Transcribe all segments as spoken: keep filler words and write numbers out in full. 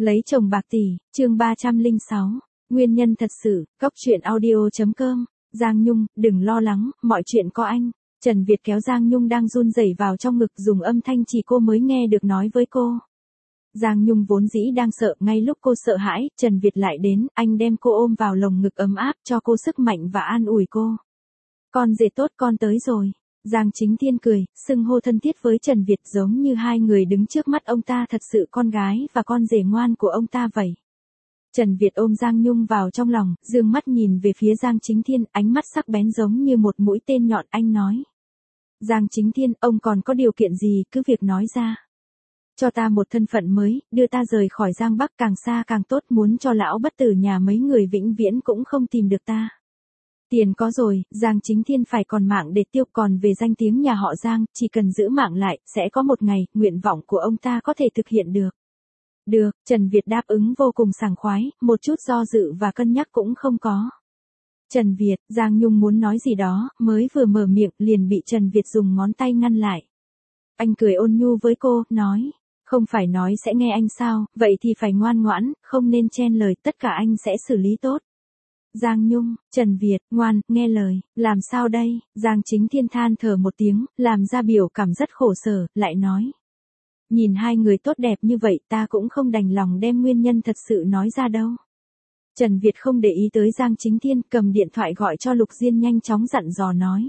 Lấy chồng bạc tỷ, chương ba trăm lẻ sáu. Nguyên nhân thật sự, cốc truyện audio.com. Giang Nhung, đừng lo lắng, mọi chuyện có anh. Trần Việt kéo Giang Nhung đang run rẩy vào trong ngực, dùng âm thanh chỉ cô mới nghe được nói với cô. Giang Nhung vốn dĩ đang sợ, ngay lúc cô sợ hãi, Trần Việt lại đến, anh đem cô ôm vào lồng ngực ấm áp, cho cô sức mạnh và an ủi cô. Con rể tốt, con tới rồi. Giang Chính Thiên cười, xưng hô thân thiết với Trần Việt, giống như hai người đứng trước mắt ông ta thật sự con gái và con rể ngoan của ông ta vậy. Trần Việt ôm Giang Nhung vào trong lòng, dương mắt nhìn về phía Giang Chính Thiên, ánh mắt sắc bén giống như một mũi tên nhọn, anh nói. Giang Chính Thiên, ông còn có điều kiện gì, cứ việc nói ra. Cho ta một thân phận mới, đưa ta rời khỏi Giang Bắc, càng xa càng tốt, muốn cho lão bất tử nhà mấy người vĩnh viễn cũng không tìm được ta. Tiền có rồi, Giang Chính Thiên phải còn mạng để tiêu, còn về danh tiếng nhà họ Giang, chỉ cần giữ mạng lại, sẽ có một ngày, nguyện vọng của ông ta có thể thực hiện được. Được, Trần Việt đáp ứng vô cùng sảng khoái, một chút do dự và cân nhắc cũng không có. Trần Việt, Giang Nhung muốn nói gì đó, mới vừa mở miệng, liền bị Trần Việt dùng ngón tay ngăn lại. Anh cười ôn nhu với cô, nói, không phải nói sẽ nghe anh sao, vậy thì phải ngoan ngoãn, không nên chen lời, tất cả anh sẽ xử lý tốt. Giang Nhung, Trần Việt, ngoan, nghe lời, làm sao đây? Giang Chính Thiên than thở một tiếng, làm ra biểu cảm rất khổ sở, lại nói. Nhìn hai người tốt đẹp như vậy, ta cũng không đành lòng đem nguyên nhân thật sự nói ra đâu. Trần Việt không để ý tới Giang Chính Thiên, cầm điện thoại gọi cho Lục Diên, nhanh chóng dặn dò nói.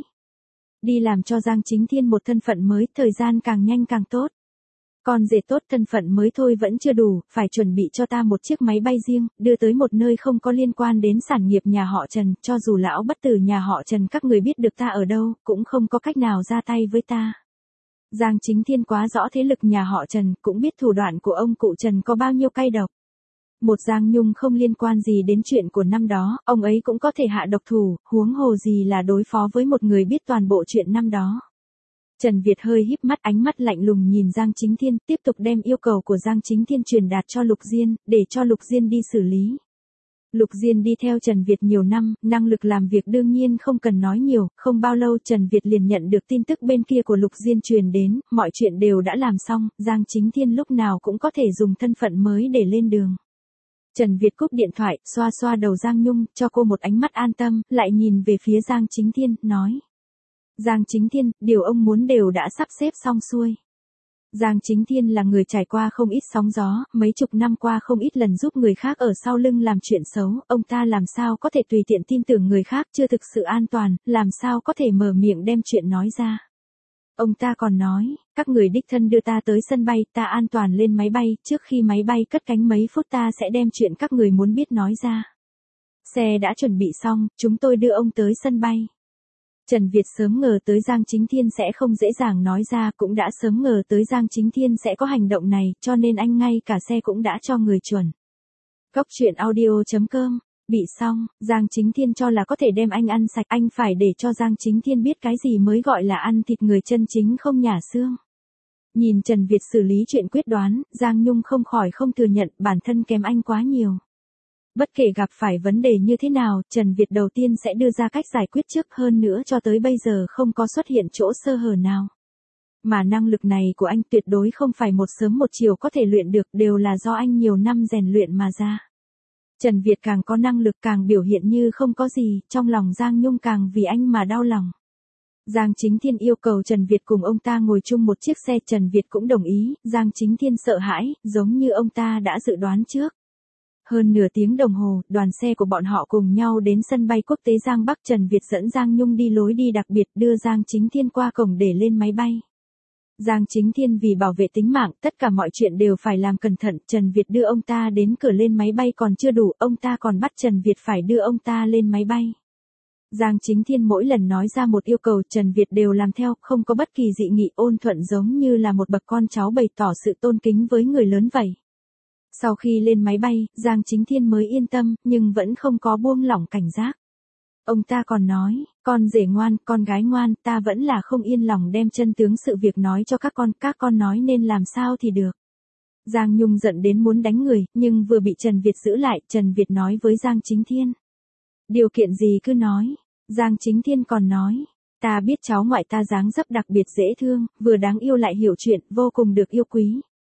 Đi làm cho Giang Chính Thiên một thân phận mới, thời gian càng nhanh càng tốt. Con rể tốt, thân phận mới thôi vẫn chưa đủ, phải chuẩn bị cho ta một chiếc máy bay riêng, đưa tới một nơi không có liên quan đến sản nghiệp nhà họ Trần, cho dù lão bất tử nhà họ Trần các người biết được ta ở đâu, cũng không có cách nào ra tay với ta. Giang Chính Thiên quá rõ thế lực nhà họ Trần, cũng biết thủ đoạn của ông cụ Trần có bao nhiêu cay độc. Một Giang Nhung không liên quan gì đến chuyện của năm đó, ông ấy cũng có thể hạ độc thủ, huống hồ gì là đối phó với một người biết toàn bộ chuyện năm đó. Trần Việt hơi híp mắt, ánh mắt lạnh lùng nhìn Giang Chính Thiên, tiếp tục đem yêu cầu của Giang Chính Thiên truyền đạt cho Lục Diên, để cho Lục Diên đi xử lý. Lục Diên đi theo Trần Việt nhiều năm, năng lực làm việc đương nhiên không cần nói nhiều, không bao lâu Trần Việt liền nhận được tin tức bên kia của Lục Diên truyền đến, mọi chuyện đều đã làm xong, Giang Chính Thiên lúc nào cũng có thể dùng thân phận mới để lên đường. Trần Việt cúp điện thoại, xoa xoa đầu Giang Nhung, cho cô một ánh mắt an tâm, lại nhìn về phía Giang Chính Thiên, nói. Giang Chính Thiên, điều ông muốn đều đã sắp xếp xong xuôi. Giang Chính Thiên là người trải qua không ít sóng gió, mấy chục năm qua không ít lần giúp người khác ở sau lưng làm chuyện xấu, ông ta làm sao có thể tùy tiện tin tưởng người khác, chưa thực sự an toàn, làm sao có thể mở miệng đem chuyện nói ra. Ông ta còn nói, các người đích thân đưa ta tới sân bay, ta an toàn lên máy bay, trước khi máy bay cất cánh mấy phút ta sẽ đem chuyện các người muốn biết nói ra. Xe đã chuẩn bị xong, chúng tôi đưa ông tới sân bay. Trần Việt sớm ngờ tới Giang Chính Thiên sẽ không dễ dàng nói ra, cũng đã sớm ngờ tới Giang Chính Thiên sẽ có hành động này, cho nên anh ngay cả xe cũng đã cho người chuẩn. Cốc truyện audio.com. Bị xong, Giang Chính Thiên cho là có thể đem anh ăn sạch, anh phải để cho Giang Chính Thiên biết cái gì mới gọi là ăn thịt người chân chính không nhả xương. Nhìn Trần Việt xử lý chuyện quyết đoán, Giang Nhung không khỏi không thừa nhận bản thân kém anh quá nhiều. Bất kể gặp phải vấn đề như thế nào, Trần Việt đầu tiên sẽ đưa ra cách giải quyết trước, hơn nữa cho tới bây giờ không có xuất hiện chỗ sơ hở nào. Mà năng lực này của anh tuyệt đối không phải một sớm một chiều có thể luyện được, đều là do anh nhiều năm rèn luyện mà ra. Trần Việt càng có năng lực càng biểu hiện như không có gì, trong lòng Giang Nhung càng vì anh mà đau lòng. Giang Chính Thiên yêu cầu Trần Việt cùng ông ta ngồi chung một chiếc xe, Trần Việt cũng đồng ý, Giang Chính Thiên sợ hãi, giống như ông ta đã dự đoán trước. Hơn nửa tiếng đồng hồ, đoàn xe của bọn họ cùng nhau đến sân bay quốc tế Giang Bắc, Trần Việt dẫn Giang Nhung đi lối đi đặc biệt, đưa Giang Chính Thiên qua cổng để lên máy bay. Giang Chính Thiên vì bảo vệ tính mạng, tất cả mọi chuyện đều phải làm cẩn thận, Trần Việt đưa ông ta đến cửa lên máy bay còn chưa đủ, ông ta còn bắt Trần Việt phải đưa ông ta lên máy bay. Giang Chính Thiên mỗi lần nói ra một yêu cầu, Trần Việt đều làm theo, không có bất kỳ dị nghị, ôn thuận giống như là một bậc con cháu bày tỏ sự tôn kính với người lớn vậy. Sau khi lên máy bay, Giang Chính Thiên mới yên tâm, nhưng vẫn không có buông lỏng cảnh giác. Ông ta còn nói, con rể ngoan, con gái ngoan, ta vẫn là không yên lòng đem chân tướng sự việc nói cho các con, các con nói nên làm sao thì được. Giang Nhung giận đến muốn đánh người, nhưng vừa bị Trần Việt giữ lại, Trần Việt nói với Giang Chính Thiên. Điều kiện gì cứ nói. Giang Chính Thiên còn nói, ta biết cháu ngoại ta dáng dấp đặc biệt dễ thương, vừa đáng yêu lại hiểu chuyện, vô cùng được yêu quý.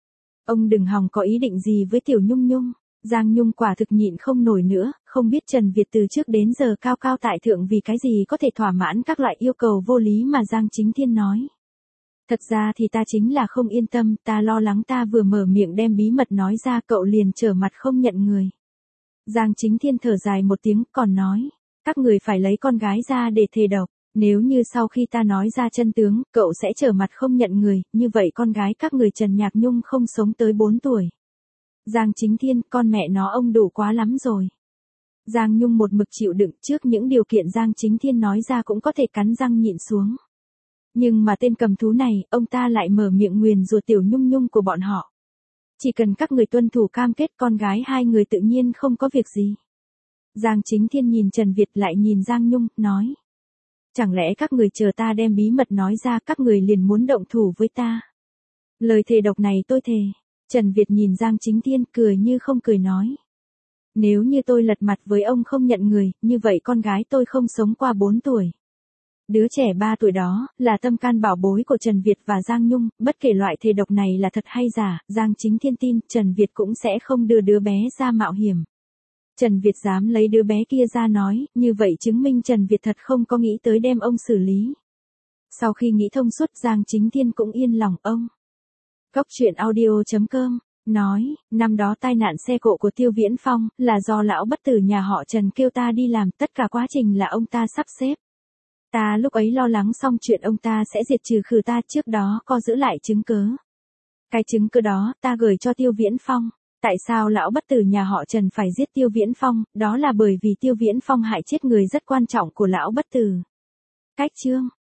Ông đừng hòng có ý định gì với Tiểu Nhung Nhung. Giang Nhung quả thực nhịn không nổi nữa, không biết Trần Việt từ trước đến giờ cao cao tại thượng vì cái gì có thể thỏa mãn các loại yêu cầu vô lý mà Giang Chính Thiên nói. Thật ra thì ta chính là không yên tâm, ta lo lắng ta vừa mở miệng đem bí mật nói ra cậu liền trở mặt không nhận người. Giang Chính Thiên thở dài một tiếng còn nói, các người phải lấy con gái ra để thề độc, nếu như sau khi ta nói ra chân tướng, cậu sẽ trở mặt không nhận người, như vậy con gái các người Trần Nhạc Nhung không sống tới bốn tuổi. Giang Chính Thiên, con mẹ nó ông đủ quá lắm rồi. Giang Nhung một mực chịu đựng trước những điều kiện Giang Chính Thiên nói ra cũng có thể cắn răng nhịn xuống. Nhưng mà tên cầm thú này, ông ta lại mở miệng nguyền rủa Tiểu Nhung Nhung của bọn họ. Chỉ cần các người tuân thủ cam kết con gái hai người tự nhiên không có việc gì. Giang Chính Thiên nhìn Trần Việt lại nhìn Giang Nhung, nói. Chẳng lẽ các người chờ ta đem bí mật nói ra các người liền muốn động thủ với ta. Lời thề độc này tôi thề. Trần Việt nhìn Giang Chính Thiên cười như không cười nói. Nếu như tôi lật mặt với ông không nhận người, như vậy con gái tôi không sống qua bốn tuổi. Đứa trẻ ba tuổi đó, là tâm can bảo bối của Trần Việt và Giang Nhung, bất kể loại thề độc này là thật hay giả, Giang Chính Thiên tin Trần Việt cũng sẽ không đưa đứa bé ra mạo hiểm. Trần Việt dám lấy đứa bé kia ra nói, như vậy chứng minh Trần Việt thật không có nghĩ tới đem ông xử lý. Sau khi nghĩ thông suốt Giang Chính Thiên cũng yên lòng ông. Góc truyện audio chấm com nói, năm đó tai nạn xe cộ của Tiêu Viễn Phong là do lão bất tử nhà họ Trần kêu ta đi làm, tất cả quá trình là ông ta sắp xếp. Ta lúc ấy lo lắng xong chuyện ông ta sẽ diệt trừ khử ta, trước đó có giữ lại chứng cứ. Cái chứng cứ đó ta gửi cho Tiêu Viễn Phong. Tại sao lão bất tử nhà họ Trần phải giết Tiêu Viễn Phong, đó là bởi vì Tiêu Viễn Phong hại chết người rất quan trọng của lão bất tử. Cách chương